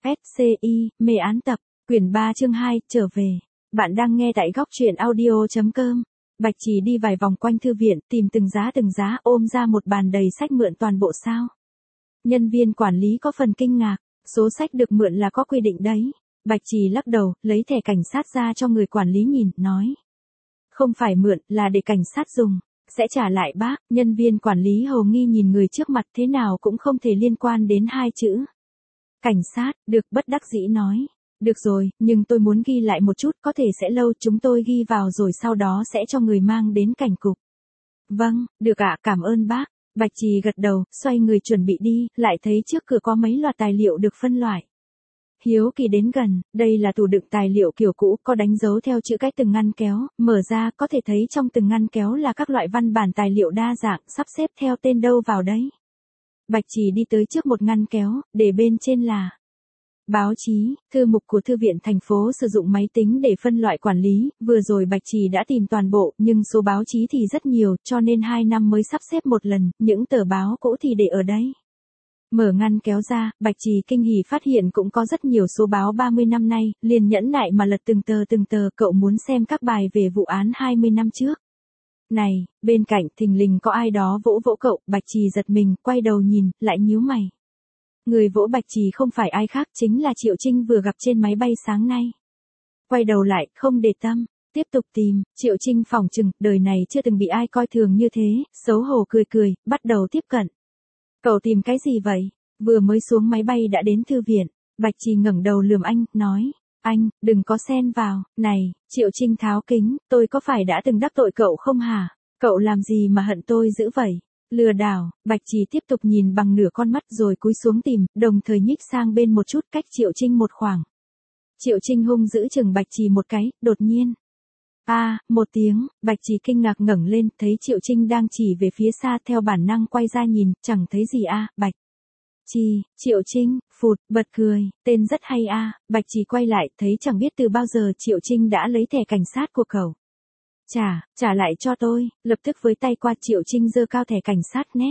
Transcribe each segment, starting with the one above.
SCI, mê án tập, quyển 3 chương 2, trở về. Bạn đang nghe tại góc truyện audio.com. Bạch Trì đi vài vòng quanh thư viện, tìm từng giá ôm ra một bàn đầy sách mượn toàn bộ sao. Nhân viên quản lý có phần kinh ngạc, số sách được mượn là có quy định đấy. Bạch Trì lắc đầu, lấy thẻ cảnh sát ra cho người quản lý nhìn, nói. Không phải mượn, là để cảnh sát dùng. Sẽ trả lại bác. Nhân viên quản lý hầu nghi nhìn người trước mặt, thế nào cũng không thể liên quan đến hai chữ. Cảnh sát, được, bất đắc dĩ nói. Được rồi, nhưng tôi muốn ghi lại một chút, có thể sẽ lâu, chúng tôi ghi vào rồi sau đó sẽ cho người mang đến cảnh cục. Vâng, được ạ, cảm ơn bác. Bạch Trì gật đầu, xoay người chuẩn bị đi, lại thấy trước cửa có mấy loạt tài liệu được phân loại. Hiếu kỳ đến gần, đây là tủ đựng tài liệu kiểu cũ, có đánh dấu theo chữ cách từng ngăn kéo, mở ra có thể thấy trong từng ngăn kéo là các loại văn bản tài liệu đa dạng, sắp xếp theo tên đâu vào đấy. Bạch Trì đi tới trước một ngăn kéo, để bên trên là báo chí. Thư mục của thư viện thành phố sử dụng máy tính để phân loại quản lý, vừa rồi Bạch Trì đã tìm toàn bộ, nhưng số báo chí thì rất nhiều, cho nên 2 năm mới sắp xếp một lần, những tờ báo cũ thì để ở đấy. Mở ngăn kéo ra, Bạch Trì kinh hỉ phát hiện cũng có rất nhiều số báo 30 năm nay, liền nhẫn nại mà lật từng tờ, cậu muốn xem các bài về vụ án 20 năm trước. Này, bên cạnh thình lình có ai đó vỗ vỗ cậu, Bạch Trì giật mình, quay đầu nhìn, lại nhíu mày. Người vỗ Bạch Trì không phải ai khác, chính là Triệu Trinh vừa gặp trên máy bay sáng nay. Quay đầu lại, không để tâm, tiếp tục tìm, Triệu Trinh phỏng chừng, đời này chưa từng bị ai coi thường như thế, xấu hổ cười, bắt đầu tiếp cận. Cậu tìm cái gì vậy? Vừa mới xuống máy bay đã đến thư viện. Bạch Trì ngẩng đầu lườm anh, nói. Anh, đừng có xen vào. Này, Triệu Trinh tháo kính, tôi có phải đã từng đắc tội cậu không hả? Cậu làm gì mà hận tôi dữ vậy? Lừa đảo. Bạch Trì tiếp tục nhìn bằng nửa con mắt rồi cúi xuống tìm, đồng thời nhích sang bên một chút, cách Triệu Trinh một khoảng. Triệu Trinh hung giữ chừng Bạch Trì một cái, đột nhiên. Một tiếng, Bạch Trì kinh ngạc ngẩng lên, thấy Triệu Trinh đang chỉ về phía xa, theo bản năng quay ra nhìn, chẳng thấy gì Bạch Trì. Triệu Trinh, phụt, bật cười, tên rất hay Bạch Trì quay lại, thấy chẳng biết từ bao giờ Triệu Trinh đã lấy thẻ cảnh sát của cậu. Trả lại cho tôi, lập tức với tay qua Triệu Trinh giơ cao thẻ cảnh sát nhé.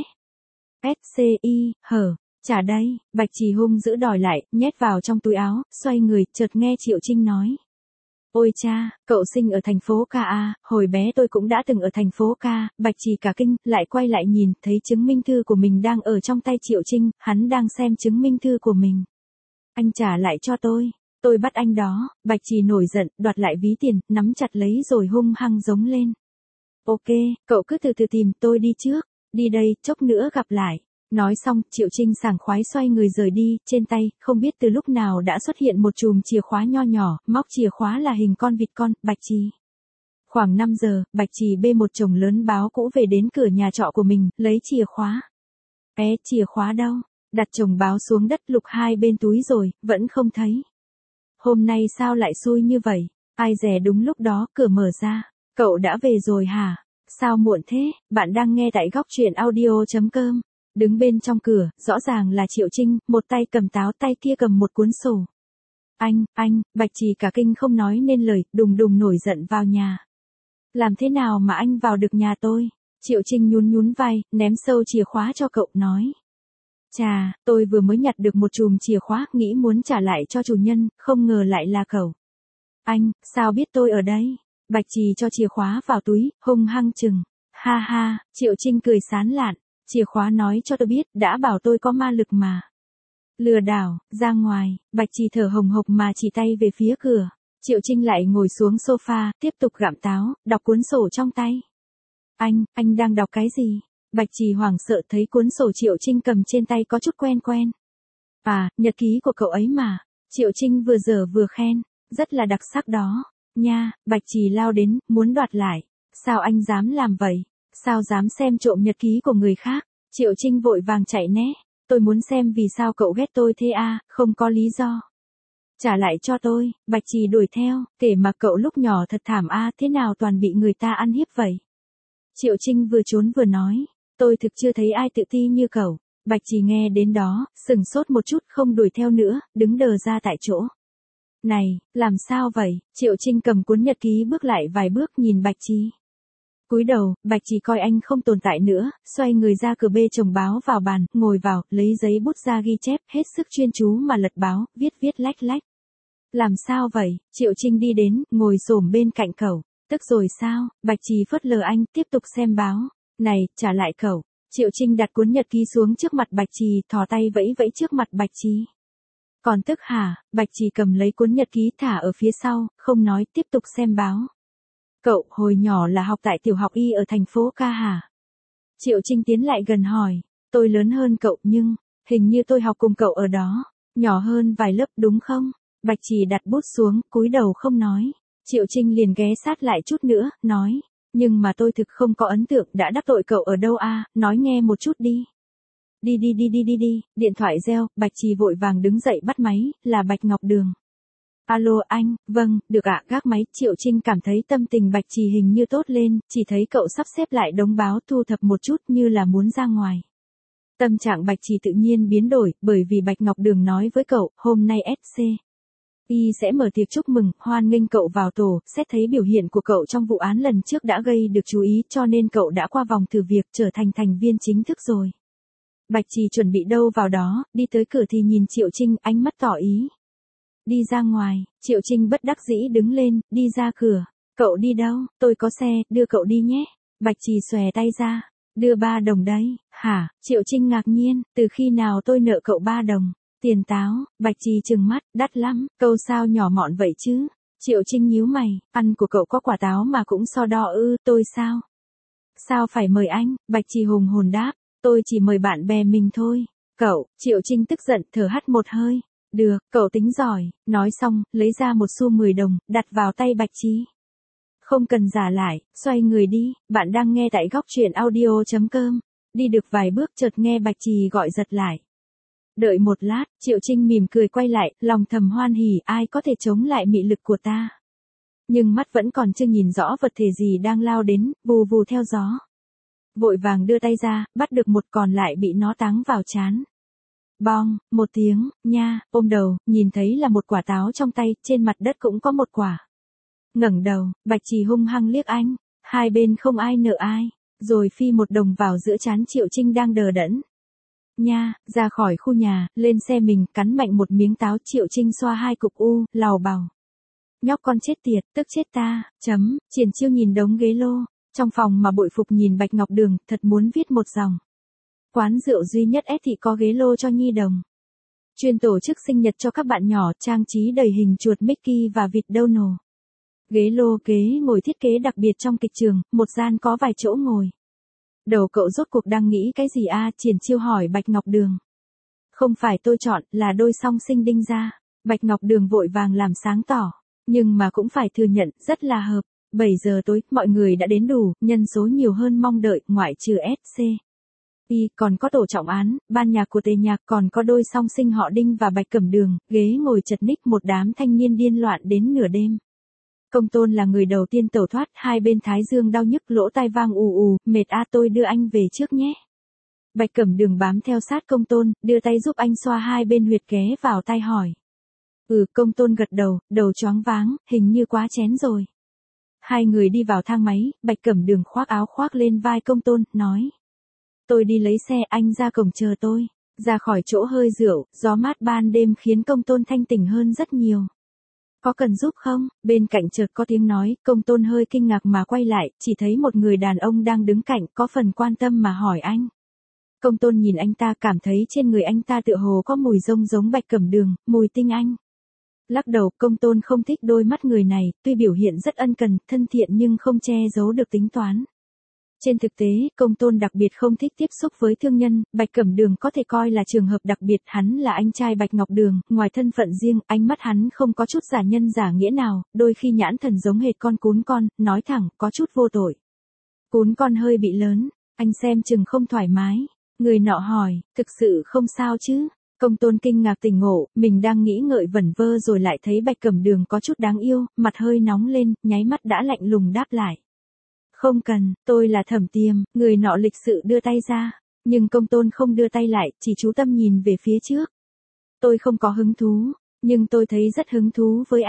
SCI, trả đây, Bạch Trì hung giữ đòi lại, nhét vào trong túi áo, xoay người, chợt nghe Triệu Trinh nói. Ôi cha, cậu sinh ở thành phố Ca hồi bé tôi cũng đã từng ở thành phố Ca. Bạch Trì cả kinh, lại quay lại nhìn, thấy chứng minh thư của mình đang ở trong tay Triệu Trinh, hắn đang xem chứng minh thư của mình. Anh trả lại cho tôi bắt anh đó. Bạch Trì nổi giận, đoạt lại ví tiền, nắm chặt lấy rồi hung hăng giống lên. Ok, cậu cứ từ từ tìm, tôi đi trước, đi đây, chốc nữa gặp lại. Nói xong, Triệu Trinh sảng khoái xoay người rời đi, trên tay, không biết từ lúc nào đã xuất hiện một chùm chìa khóa nho nhỏ, móc chìa khóa là hình con vịt con, Bạch Trì. Khoảng 5 giờ, Bạch Trì bê một chồng lớn báo cũ về đến cửa nhà trọ của mình, lấy chìa khóa. Chìa khóa đâu? Đặt chồng báo xuống đất, lục hai bên túi rồi, vẫn không thấy. Hôm nay sao lại xui như vậy? Ai dè đúng lúc đó, cửa mở ra. Cậu đã về rồi hả? Sao muộn thế? Bạn đang nghe tại góc truyện audio.com. Đứng bên trong cửa, rõ ràng là Triệu Trinh, một tay cầm táo, tay kia cầm một cuốn sổ. Anh, Bạch Trì cả kinh không nói nên lời, đùng nổi giận vào nhà. Làm thế nào mà anh vào được nhà tôi? Triệu Trinh nhún vai, ném sâu chìa khóa cho cậu, nói. Chà, tôi vừa mới nhặt được một chùm chìa khóa, nghĩ muốn trả lại cho chủ nhân, không ngờ lại là cậu. Anh, sao biết tôi ở đây? Bạch Trì cho chìa khóa vào túi, hung hăng chừng. Ha, Triệu Trinh cười sán lạn. Chìa khóa nói cho tôi biết, đã bảo tôi có ma lực mà. Lừa đảo, ra ngoài. Bạch Trì thở hồng hộc mà chỉ tay về phía cửa. Triệu Trinh lại ngồi xuống sofa, tiếp tục gặm táo, đọc cuốn sổ trong tay. Anh đang đọc cái gì? Bạch Trì hoảng sợ thấy cuốn sổ Triệu Trinh cầm trên tay có chút quen. Nhật ký của cậu ấy mà. Triệu Trinh vừa dở vừa khen, rất là đặc sắc đó. Nha, Bạch Trì lao đến, muốn đoạt lại. Sao anh dám làm vậy? Sao dám xem trộm nhật ký của người khác? Triệu Trinh vội vàng chạy né. Tôi muốn xem vì sao cậu ghét tôi thế không có lý do. Trả lại cho tôi. Bạch Trì đuổi theo, kể mà cậu lúc nhỏ thật thảm thế nào toàn bị người ta ăn hiếp vậy? Triệu Trinh vừa trốn vừa nói, tôi thực chưa thấy ai tự ti như cậu. Bạch Trì nghe đến đó, sừng sốt một chút, không đuổi theo nữa, đứng đờ ra tại chỗ. Này, làm sao vậy? Triệu Trinh cầm cuốn nhật ký bước lại vài bước nhìn Bạch Trì. Cúi đầu, Bạch Chỉ coi anh không tồn tại nữa, xoay người ra cửa bê chồng báo vào bàn, ngồi vào, lấy giấy bút ra ghi chép, hết sức chuyên chú mà lật báo, viết lách lách. Làm sao vậy? Triệu Trinh đi đến, ngồi xổm bên cạnh cậu. Tức rồi sao? Bạch Chỉ phớt lờ anh, tiếp tục xem báo. Này, trả lại cậu. Triệu Trinh đặt cuốn nhật ký xuống trước mặt Bạch Chỉ, thò tay vẫy vẫy trước mặt Bạch Chỉ. Còn tức hả? Bạch Chỉ cầm lấy cuốn nhật ký thả ở phía sau, không nói, tiếp tục xem báo. Cậu, hồi nhỏ là học tại tiểu học Y ở thành phố Ca hả? Triệu Trinh tiến lại gần hỏi. Tôi lớn hơn cậu nhưng, hình như tôi học cùng cậu ở đó. Nhỏ hơn vài lớp đúng không? Bạch Chỉ đặt bút xuống, cúi đầu không nói. Triệu Trinh liền ghé sát lại chút nữa, nói. Nhưng mà tôi thực không có ấn tượng đã đắc tội cậu ở đâu a, nói nghe một chút đi. Đi, điện thoại reo, Bạch Chỉ vội vàng đứng dậy bắt máy, là Bạch Ngọc Đường. Alo anh, vâng, được ạ, gác máy. Triệu Trinh cảm thấy tâm tình Bạch Chỉ hình như tốt lên, chỉ thấy cậu sắp xếp lại đống báo thu thập một chút như là muốn ra ngoài. Tâm trạng Bạch Chỉ tự nhiên biến đổi, bởi vì Bạch Ngọc Đường nói với cậu, hôm nay SC. Y sẽ mở tiệc chúc mừng, hoan nghênh cậu vào tổ, xét thấy biểu hiện của cậu trong vụ án lần trước đã gây được chú ý cho nên cậu đã qua vòng thử việc trở thành thành viên chính thức rồi. Bạch Chỉ chuẩn bị đâu vào đó, đi tới cửa thì nhìn Triệu Trinh, ánh mắt tỏ ý. Đi ra ngoài, Triệu Trinh bất đắc dĩ đứng lên, đi ra cửa. Cậu đi đâu? Tôi có xe, đưa cậu đi nhé. Bạch Chỉ xòe tay ra. Đưa 3 đồng đấy, hả? Triệu Trinh ngạc nhiên, từ khi nào tôi nợ cậu 3 đồng? Tiền táo, Bạch Chỉ trừng mắt, đắt lắm, câu sao nhỏ mọn vậy chứ? Triệu Trinh nhíu mày, ăn của cậu có quả táo mà cũng so đo ư, tôi sao? Sao phải mời anh? Bạch Chỉ hùng hồn đáp, tôi chỉ mời bạn bè mình thôi. Cậu, Triệu Trinh tức giận, thở hắt một hơi. Được, cậu tính giỏi, nói xong, lấy ra một xu 10 đồng, đặt vào tay Bạch Chỉ. Không cần giả lại, xoay người đi, bạn đang nghe tại góc truyện audio.com. Đi được vài bước chợt nghe Bạch Chỉ gọi giật lại. Đợi một lát, Triệu Trinh mỉm cười quay lại, lòng thầm hoan hỉ, ai có thể chống lại mị lực của ta. Nhưng mắt vẫn còn chưa nhìn rõ vật thể gì đang lao đến, vù vù theo gió. Vội vàng đưa tay ra, bắt được một còn lại bị nó táng vào trán. Bong, một tiếng, nha, ôm đầu, nhìn thấy là một quả táo trong tay, trên mặt đất cũng có một quả. Ngẩng đầu, Bạch Chỉ hung hăng liếc anh, hai bên không ai nợ ai, rồi phi một đồng vào giữa trán Triệu Trinh đang đờ đẫn. Nha, ra khỏi khu nhà, lên xe mình, cắn mạnh một miếng táo. Triệu Trinh xoa 2 cục u, lào bào. Nhóc con chết tiệt, tức chết ta, Triển Chiêu nhìn đống ghế lô, trong phòng mà bội phục nhìn Bạch Ngọc Đường, thật muốn viết một dòng. Quán rượu duy nhất S thị có ghế lô cho nhi đồng. Chuyên tổ chức sinh nhật cho các bạn nhỏ, trang trí đầy hình chuột Mickey và vịt Donald. Ghế lô ghế ngồi thiết kế đặc biệt trong kịch trường, một gian có vài chỗ ngồi. Đầu cậu rốt cuộc đang nghĩ cái gì a? Triển Chiêu hỏi Bạch Ngọc Đường. Không phải tôi chọn, là đôi song sinh đinh ra. Bạch Ngọc Đường vội vàng làm sáng tỏ. Nhưng mà cũng phải thừa nhận, rất là hợp. 7 giờ tối, mọi người đã đến đủ, nhân số nhiều hơn mong đợi, ngoại trừ SC. Còn có tổ trọng án, ban nhạc của Tề Nhạc, còn có đôi song sinh họ Đinh và Bạch Cẩm Đường, ghế ngồi chật ních, một đám thanh niên điên loạn đến nửa đêm. Công Tôn là người đầu tiên tẩu thoát, hai bên thái dương đau nhức, lỗ tai vang ù ù, mệt tôi đưa anh về trước nhé. Bạch Cẩm Đường bám theo sát Công Tôn, đưa tay giúp anh xoa hai bên huyệt ghé vào tai hỏi. Công Tôn gật đầu choáng váng, hình như quá chén rồi. Hai người đi vào thang máy, Bạch Cẩm Đường khoác áo khoác lên vai Công Tôn, nói. Tôi đi lấy xe, anh ra cổng chờ tôi. Ra khỏi chỗ hơi rượu, gió mát ban đêm khiến Công Tôn thanh tỉnh hơn rất nhiều. Có cần giúp không? Bên cạnh chợt có tiếng nói, Công Tôn hơi kinh ngạc mà quay lại, chỉ thấy một người đàn ông đang đứng cạnh, có phần quan tâm mà hỏi anh. Công Tôn nhìn anh ta, cảm thấy trên người anh ta tựa hồ có mùi rông giống Bạch Cẩm Đường, mùi tinh anh. Lắc đầu, Công Tôn không thích đôi mắt người này, tuy biểu hiện rất ân cần, thân thiện nhưng không che giấu được tính toán. Trên thực tế, Công Tôn đặc biệt không thích tiếp xúc với thương nhân, Bạch Cẩm Đường có thể coi là trường hợp đặc biệt, hắn là anh trai Bạch Ngọc Đường, ngoài thân phận riêng, ánh mắt hắn không có chút giả nhân giả nghĩa nào, đôi khi nhãn thần giống hệt con cún con, nói thẳng, có chút vô tội. Cún con hơi bị lớn, anh xem chừng không thoải mái. Người nọ hỏi, thực sự không sao chứ? Công Tôn kinh ngạc tỉnh ngộ, mình đang nghĩ ngợi vẩn vơ rồi lại thấy Bạch Cẩm Đường có chút đáng yêu, mặt hơi nóng lên, nháy mắt đã lạnh lùng đáp lại. Không cần, tôi là Thẩm Tiềm, người nọ lịch sự đưa tay ra, nhưng Công Tôn không đưa tay lại, chỉ chú tâm nhìn về phía trước. Tôi không có hứng thú, nhưng tôi thấy rất hứng thú với anh.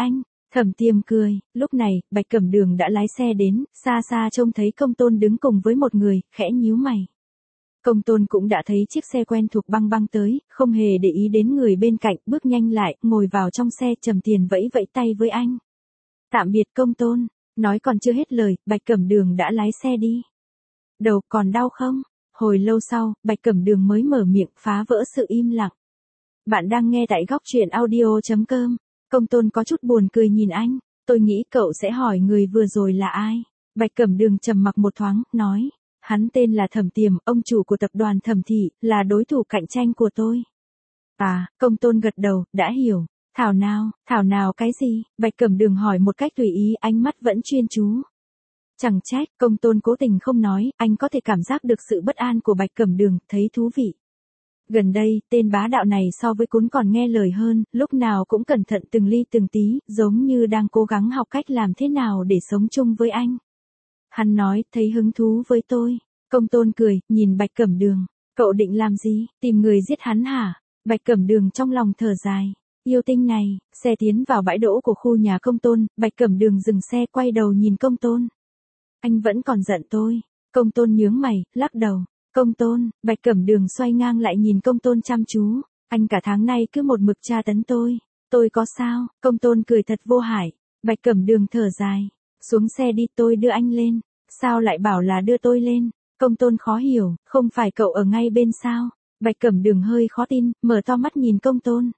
Thẩm Tiêm cười, lúc này, Bạch Cẩm Đường đã lái xe đến, xa xa trông thấy Công Tôn đứng cùng với một người, khẽ nhíu mày. Công Tôn cũng đã thấy chiếc xe quen thuộc băng băng tới, không hề để ý đến người bên cạnh, bước nhanh lại, ngồi vào trong xe, Trầm Tiền vẫy vẫy tay với anh. Tạm biệt Công Tôn, nói còn chưa hết lời, Bạch Cẩm Đường đã lái xe đi. Đầu còn đau không? Hồi lâu sau, Bạch Cẩm Đường mới mở miệng, phá vỡ sự im lặng. Bạn đang nghe tại góc truyện audio.com. Công Tôn có chút buồn cười nhìn anh, tôi nghĩ cậu sẽ hỏi người vừa rồi là ai. Bạch Cẩm Đường trầm mặc một thoáng, nói, hắn tên là Thẩm Tiềm, ông chủ của tập đoàn Thẩm Thị, là đối thủ cạnh tranh của tôi. À, Công Tôn gật đầu, đã hiểu. Thảo nào cái gì? Bạch Cẩm Đường hỏi một cách tùy ý, ánh mắt vẫn chuyên chú. Chẳng trách, Công Tôn cố tình không nói, anh có thể cảm giác được sự bất an của Bạch Cẩm Đường, thấy thú vị. Gần đây, tên bá đạo này so với Cún còn nghe lời hơn, lúc nào cũng cẩn thận từng ly từng tí, giống như đang cố gắng học cách làm thế nào để sống chung với anh. Hắn nói, thấy hứng thú với tôi. Công Tôn cười, nhìn Bạch Cẩm Đường. Cậu định làm gì, tìm người giết hắn hả? Bạch Cẩm Đường trong lòng thở dài. Yêu tinh này, xe tiến vào bãi đỗ của khu nhà Công Tôn, Bạch Cẩm Đường dừng xe quay đầu nhìn Công Tôn. Anh vẫn còn giận tôi. Công Tôn nhướng mày, lắc đầu. Công Tôn, Bạch Cẩm Đường xoay ngang lại nhìn Công Tôn chăm chú. Anh cả tháng nay cứ một mực tra tấn tôi. Tôi có sao? Công Tôn cười thật vô hại. Bạch Cẩm Đường thở dài. Xuống xe đi, tôi đưa anh lên. Sao lại bảo là đưa tôi lên? Công Tôn khó hiểu, không phải cậu ở ngay bên sao? Bạch Cẩm Đường hơi khó tin, mở to mắt nhìn Công Tôn.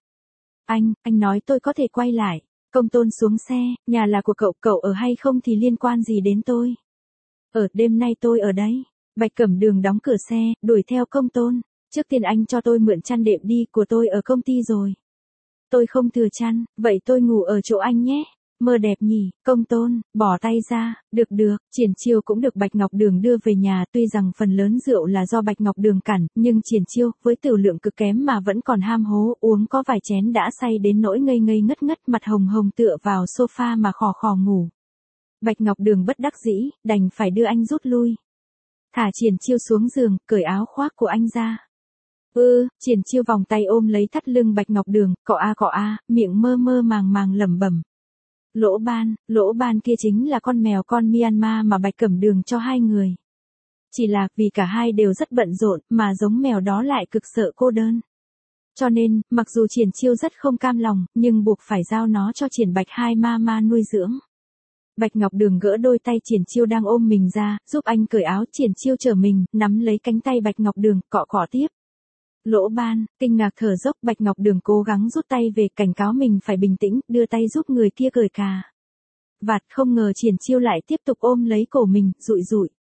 Anh nói tôi có thể quay lại. Công Tôn xuống xe, nhà là của cậu ở hay không thì liên quan gì đến tôi? Đêm nay tôi ở đấy. Bạch Cẩm Đường đóng cửa xe, đuổi theo Công Tôn. Trước tiên anh cho tôi mượn chăn đệm đi, của tôi ở công ty rồi. Tôi không thừa chăn, vậy tôi ngủ ở chỗ anh nhé. Mơ đẹp nhỉ, Công Tôn, bỏ tay ra, được, Triển Chiêu cũng được Bạch Ngọc Đường đưa về nhà, tuy rằng phần lớn rượu là do Bạch Ngọc Đường cản, nhưng Triển Chiêu, với tiểu lượng cực kém mà vẫn còn ham hố, uống có vài chén đã say đến nỗi ngây ngây ngất ngất, mặt hồng hồng tựa vào sofa mà khò khò ngủ. Bạch Ngọc Đường bất đắc dĩ, đành phải đưa anh rút lui. Thả Triển Chiêu xuống giường, cởi áo khoác của anh ra. Triển Chiêu vòng tay ôm lấy thắt lưng Bạch Ngọc Đường, cọ a, miệng mơ mơ màng lẩm bẩm. Lỗ ban kia chính là con mèo con Myanmar mà Bạch Cẩm Đường cho hai người. Chỉ là vì cả hai đều rất bận rộn, mà giống mèo đó lại cực sợ cô đơn. Cho nên, mặc dù Triển Chiêu rất không cam lòng, nhưng buộc phải giao nó cho Triển Bạch hai ma nuôi dưỡng. Bạch Ngọc Đường gỡ đôi tay Triển Chiêu đang ôm mình ra, giúp anh cởi áo. Triển Chiêu trở mình, nắm lấy cánh tay Bạch Ngọc Đường, cọ tiếp. Lỗ ban, kinh ngạc thở dốc, Bạch Ngọc Đường cố gắng rút tay về, cảnh cáo mình phải bình tĩnh, đưa tay giúp người kia cởi cà vạt, không ngờ Triển Chiêu lại tiếp tục ôm lấy cổ mình, dụi.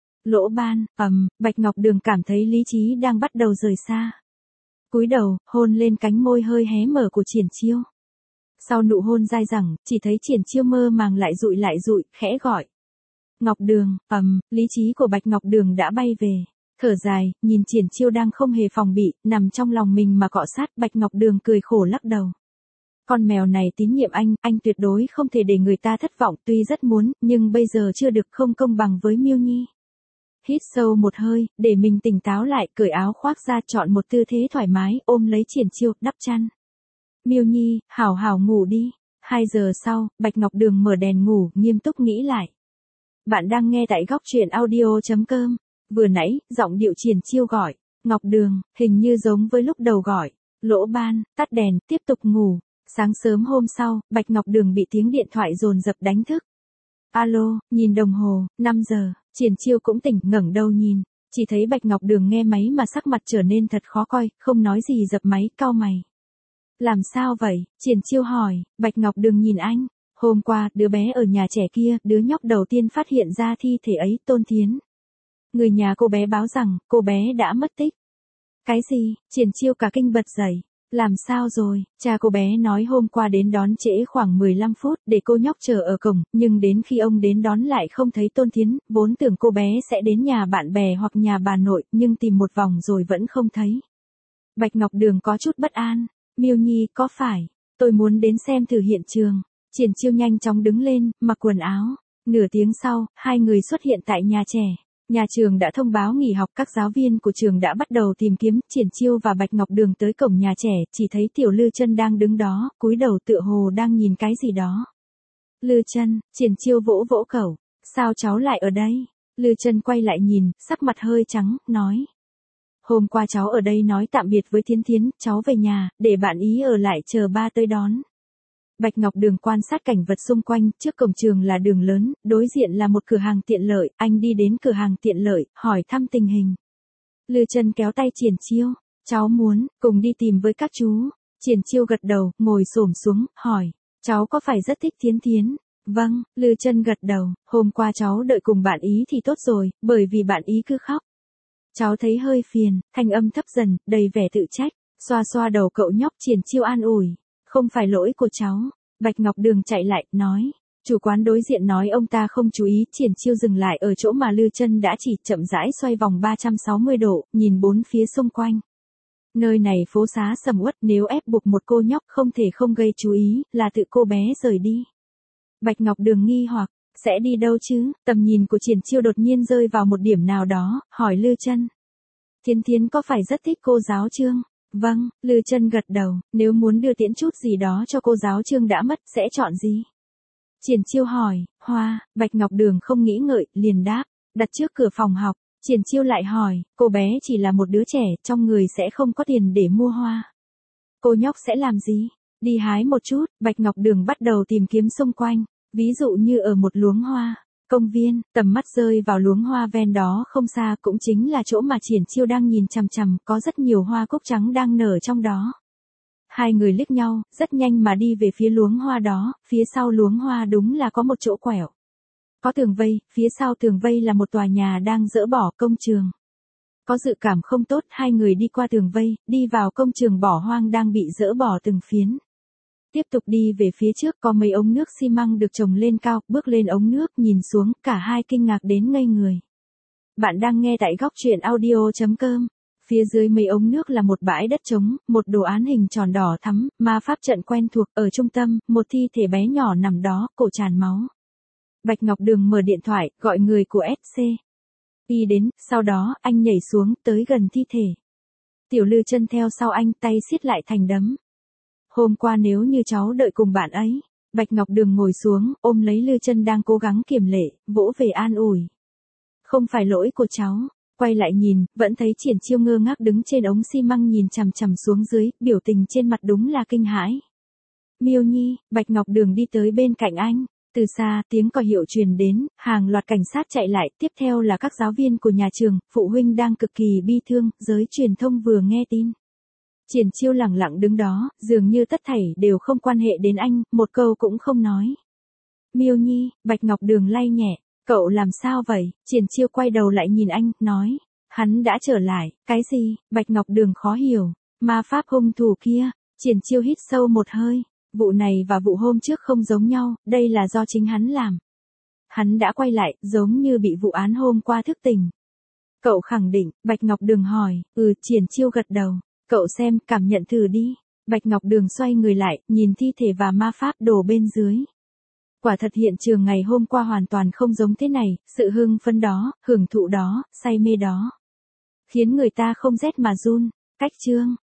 Lỗ ban, Bạch Ngọc Đường cảm thấy lý trí đang bắt đầu rời xa. Cúi đầu, hôn lên cánh môi hơi hé mở của Triển Chiêu. Sau nụ hôn dai dẳng, chỉ thấy Triển Chiêu mơ màng lại dụi, khẽ gọi. Ngọc Đường, lý trí của Bạch Ngọc Đường đã bay về. Thở dài, nhìn Triển Chiêu đang không hề phòng bị, nằm trong lòng mình mà cọ sát, Bạch Ngọc Đường cười khổ lắc đầu. Con mèo này tín nhiệm anh tuyệt đối không thể để người ta thất vọng, tuy rất muốn, nhưng bây giờ chưa được, không công bằng với Miêu Nhi. Hít sâu một hơi, để mình tỉnh táo lại, cởi áo khoác ra, chọn một tư thế thoải mái, ôm lấy Triển Chiêu, đắp chăn. Miêu Nhi, hảo ngủ đi. 2 giờ sau, Bạch Ngọc Đường mở đèn ngủ, nghiêm túc nghĩ lại. Bạn đang nghe tại góc truyện audio.com. Vừa nãy, giọng điệu Triển Chiêu gọi. Ngọc Đường, hình như giống với lúc đầu gọi. Lỗ ban, tắt đèn, tiếp tục ngủ. Sáng sớm hôm sau, Bạch Ngọc Đường bị tiếng điện thoại dồn dập đánh thức. Alo, nhìn đồng hồ, 5 giờ, Triển Chiêu cũng tỉnh, ngẩng đầu nhìn. Chỉ thấy Bạch Ngọc Đường nghe máy mà sắc mặt trở nên thật khó coi, không nói gì dập máy, cau mày. Làm sao vậy? Triển Chiêu hỏi. Bạch Ngọc Đường nhìn anh. Hôm qua, đứa bé ở nhà trẻ kia, đứa nhóc đầu tiên phát hiện ra thi thể ấy, Tôn Thiến. Người nhà cô bé báo rằng, cô bé đã mất tích. Cái gì? Triển Chiêu cả kinh bật dậy. Làm sao rồi? Cha cô bé nói hôm qua đến đón trễ khoảng 15 phút, để cô nhóc chờ ở cổng, nhưng đến khi ông đến đón lại không thấy Tôn Thiến, vốn tưởng cô bé sẽ đến nhà bạn bè hoặc nhà bà nội, nhưng tìm một vòng rồi vẫn không thấy. Bạch Ngọc Đường có chút bất an. Miêu Nhi, có phải? Tôi muốn đến xem thử hiện trường. Triển Chiêu nhanh chóng đứng lên, mặc quần áo. Nửa tiếng sau, hai người xuất hiện tại nhà trẻ. Nhà trường đã thông báo nghỉ học, các giáo viên của trường đã bắt đầu tìm kiếm. Triển Chiêu và Bạch Ngọc Đường tới cổng nhà trẻ, chỉ thấy Tiểu Lư Chân đang đứng đó, cúi đầu tựa hồ đang nhìn cái gì đó. Lư Chân, Triển Chiêu vỗ vỗ cậu, sao cháu lại ở đây? Lư Chân quay lại nhìn, sắc mặt hơi trắng, nói. Hôm qua cháu ở đây nói tạm biệt với Thiến Thiến, cháu về nhà, để bạn ý ở lại chờ ba tới đón. Bạch Ngọc Đường quan sát cảnh vật xung quanh, trước cổng trường là đường lớn, đối diện là một cửa hàng tiện lợi, anh đi đến cửa hàng tiện lợi, hỏi thăm tình hình. Lư Chân kéo tay Triển Chiêu, cháu muốn, cùng đi tìm với các chú. Triển Chiêu gật đầu, ngồi xổm xuống, hỏi, cháu có phải rất thích Thiến Thiến? Vâng, Lư Chân gật đầu, hôm qua cháu đợi cùng bạn ý thì tốt rồi, bởi vì bạn ý cứ khóc. Cháu thấy hơi phiền, thanh âm thấp dần, đầy vẻ tự trách, xoa xoa đầu cậu nhóc. Triển Chiêu an ủi, không phải lỗi của cháu. Bạch Ngọc Đường chạy lại, nói, chủ quán đối diện nói ông ta không chú ý. Triển Chiêu dừng lại ở chỗ mà Lư Chân đã chỉ, chậm rãi xoay vòng 360 độ, nhìn bốn phía xung quanh. Nơi này phố xá sầm uất, nếu ép buộc một cô nhóc không thể không gây chú ý, là tự cô bé rời đi. Bạch Ngọc Đường nghi hoặc, sẽ đi đâu chứ? Tầm nhìn của Triển Chiêu đột nhiên rơi vào một điểm nào đó, hỏi Lư Chân. Thiến Thiến có phải rất thích cô giáo Trương? Vâng, Lư Chân gật đầu, nếu muốn đưa tiễn chút gì đó cho cô giáo Trương đã mất, sẽ chọn gì? Triển Chiêu hỏi, hoa. Bạch Ngọc Đường không nghĩ ngợi, liền đáp, đặt trước cửa phòng học. Triển Chiêu lại hỏi, cô bé chỉ là một đứa trẻ, trong người sẽ không có tiền để mua hoa. Cô nhóc sẽ làm gì? Đi hái một chút. Bạch Ngọc Đường bắt đầu tìm kiếm xung quanh, ví dụ như ở một luống hoa, công viên, tầm mắt rơi vào luống hoa ven đó không xa, cũng chính là chỗ mà Triển Chiêu đang nhìn chằm chằm, có rất nhiều hoa cúc trắng đang nở trong đó. Hai người liếc nhau, rất nhanh mà đi về phía luống hoa đó, phía sau luống hoa đúng là có một chỗ quẹo. Có tường vây, phía sau tường vây là một tòa nhà đang dỡ bỏ, công trường. Có dự cảm không tốt, hai người đi qua tường vây, đi vào công trường bỏ hoang đang bị dỡ bỏ từng phiến. Tiếp tục đi về phía trước, có mấy ống nước xi măng được trồng lên cao, bước lên ống nước, nhìn xuống, cả hai kinh ngạc đến ngây người. Bạn đang nghe tại góc truyện audio.com. Phía dưới mấy ống nước là một bãi đất trống, một đồ án hình tròn đỏ thắm, ma pháp trận quen thuộc, ở trung tâm, một thi thể bé nhỏ nằm đó, cổ tràn máu. Bạch Ngọc Đường mở điện thoại, gọi người của SC. Đi đến, sau đó, anh nhảy xuống, tới gần thi thể. Tiểu Lư Chân theo sau anh, tay siết lại thành đấm. Hôm qua nếu như cháu đợi cùng bạn ấy. Bạch Ngọc Đường ngồi xuống, ôm lấy Lư Chân đang cố gắng kiềm lệ, vỗ về an ủi. Không phải lỗi của cháu. Quay lại nhìn, vẫn thấy Triển Chiêu ngơ ngác đứng trên ống xi măng nhìn chằm chằm xuống dưới, biểu tình trên mặt đúng là kinh hãi. Miêu Nhi. Bạch Ngọc Đường đi tới bên cạnh anh. Từ xa, tiếng còi hiệu truyền đến, hàng loạt cảnh sát chạy lại, tiếp theo là các giáo viên của nhà trường, phụ huynh đang cực kỳ bi thương, giới truyền thông vừa nghe tin. Triển Chiêu lẳng lặng đứng đó, dường như tất thảy đều không quan hệ đến anh, một câu cũng không nói. Miêu Nhi. Bạch Ngọc Đường lay nhẹ, cậu làm sao vậy? Triển Chiêu quay đầu lại nhìn anh, nói, hắn đã trở lại. Cái gì? Bạch Ngọc Đường khó hiểu. Ma pháp hung thủ kia. Triển Chiêu hít sâu một hơi. Vụ này và vụ hôm trước không giống nhau, đây là do chính hắn làm. Hắn đã quay lại, giống như bị vụ án hôm qua thức tỉnh. Cậu khẳng định. Bạch Ngọc Đường hỏi. Triển Chiêu gật đầu. Cậu xem, cảm nhận thử đi. Bạch Ngọc Đường xoay người lại, nhìn thi thể và ma pháp đồ bên dưới. Quả thật hiện trường ngày hôm qua hoàn toàn không giống thế này, sự hưng phấn đó, hưởng thụ đó, say mê đó. Khiến người ta không rét mà run. Cách chương.